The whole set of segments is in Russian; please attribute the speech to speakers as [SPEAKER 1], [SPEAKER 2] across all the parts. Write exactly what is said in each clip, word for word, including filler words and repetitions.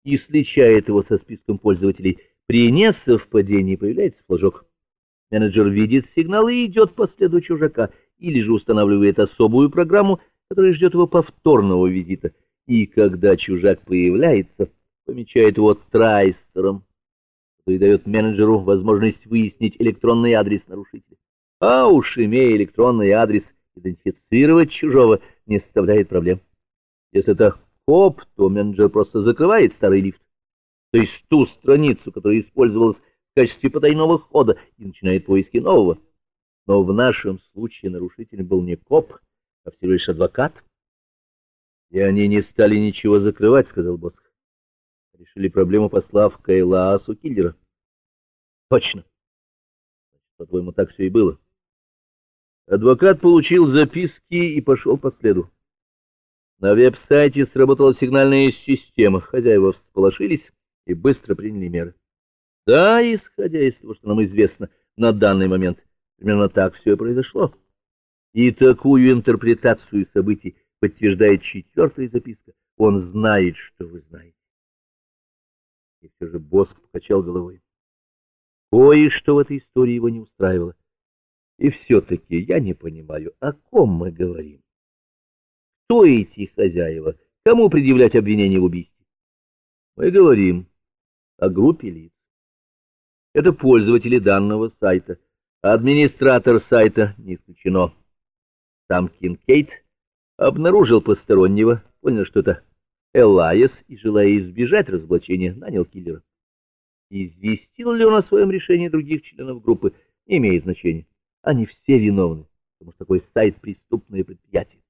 [SPEAKER 1] и сличает его со списком пользователей. При несовпадении появляется флажок. Менеджер видит сигнал и идет по следу чужака, или же устанавливает особую программу, которая ждет его повторного визита. И когда чужак появляется, помечает его трайсером, который дает менеджеру возможность выяснить электронный адрес нарушителя. А уж имея электронный адрес, идентифицировать чужого не составляет проблем. Если это коп, то менеджер просто закрывает старый лифт, то есть ту страницу, которая использовалась в качестве потайного хода, и начинает поиски нового. Но в нашем случае нарушителем был не коп, а всего лишь адвокат. И они не стали ничего закрывать, — сказал Босх. Решили проблему, послав Кайлаасу киллера. Точно. По-твоему, так все и было. Адвокат получил записки и пошел по следу. На веб-сайте сработала сигнальная система. Хозяева всполошились и быстро приняли меры. Да, исходя из того, что нам известно на данный момент, примерно так все и произошло. И такую интерпретацию событий подтверждает четвертая записка. Он знает, что вы знаете. И все же Босх покачал головой. Кое-что в этой истории его не устраивало. И все-таки я не понимаю, о ком мы говорим. Кто эти хозяева? Кому предъявлять обвинение в убийстве? Мы говорим о группе лиц. Это пользователи данного сайта. Администратор сайта не исключено. Сам Кинкейд обнаружил постороннего, понял, что это Элайас, и, желая избежать разоблачения, нанял киллера. Известил ли он о своем решении других членов группы, не имеет значения. Они все виновны, потому что такой сайт — преступное предприятие.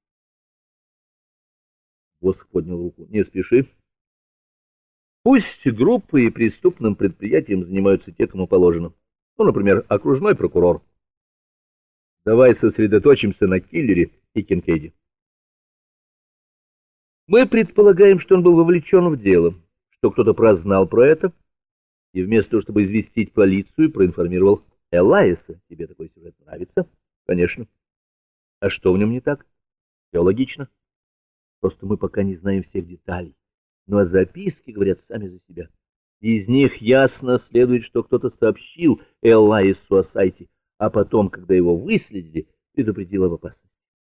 [SPEAKER 1] Босх поднял руку. Не спеши. Пусть группой и преступным предприятием занимаются те, кому положено. Ну, например, окружной прокурор. Давай сосредоточимся на киллере и Кинкейде. Мы предполагаем, что он был вовлечен в дело, что кто-то прознал про это, и вместо того, чтобы известить полицию, проинформировал Элайаса. Тебе такой сюжет нравится? Конечно. А что в нем не так? Все логично. Просто мы пока не знаем всех деталей. Ну а записки говорят сами за себя. Из них ясно следует, что кто-то сообщил Элайасу о сайте, а потом, когда его выследили, предупредил об опасности.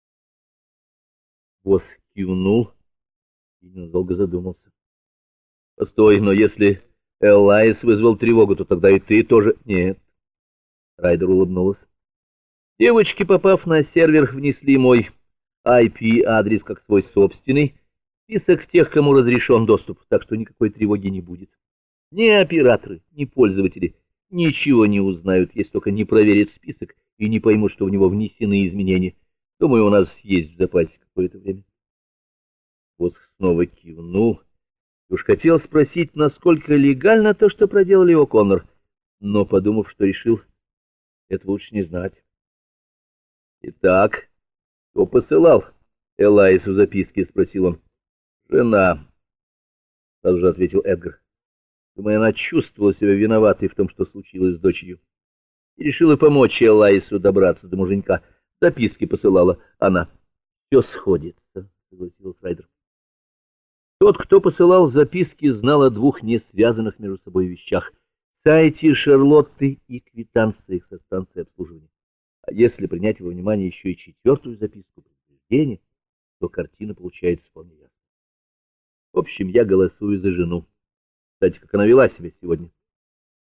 [SPEAKER 1] Босх кивнул и ненадолго задумался. Постой, но если Элайас вызвал тревогу, то тогда и ты тоже... Нет. Райдер улыбнулась. Девочки, попав на сервер, внесли мой ай пи-адрес как свой собственный, список тех, кому разрешен доступ, так что никакой тревоги не будет. Ни операторы, ни пользователи ничего не узнают, если только не проверят список и не поймут, что в него внесены изменения. Думаю, у нас есть в запасе какое-то время. Босх снова кивнул. Уж хотел спросить, насколько легально то, что проделали О'Коннор, но, подумав, что решил, это лучше не знать. Итак, кто посылал Элайасу записки? — спросил он. — Жена, — сразу же ответил Эдгар. Думаю, она чувствовала себя виноватой в том, что случилось с дочерью, и решила помочь Элайасу добраться до муженька. Записки посылала она. — Все сходится, — согласился Райдер. Тот, кто посылал записки, знал о двух не связанных между собой вещах — сайте Шарлотты и квитанциях со станции обслуживания. А если принять во внимание еще и четвертую записку предупреждения, то картина получается вполне ясной. В общем, я голосую за жену. Кстати, как она вела себя сегодня.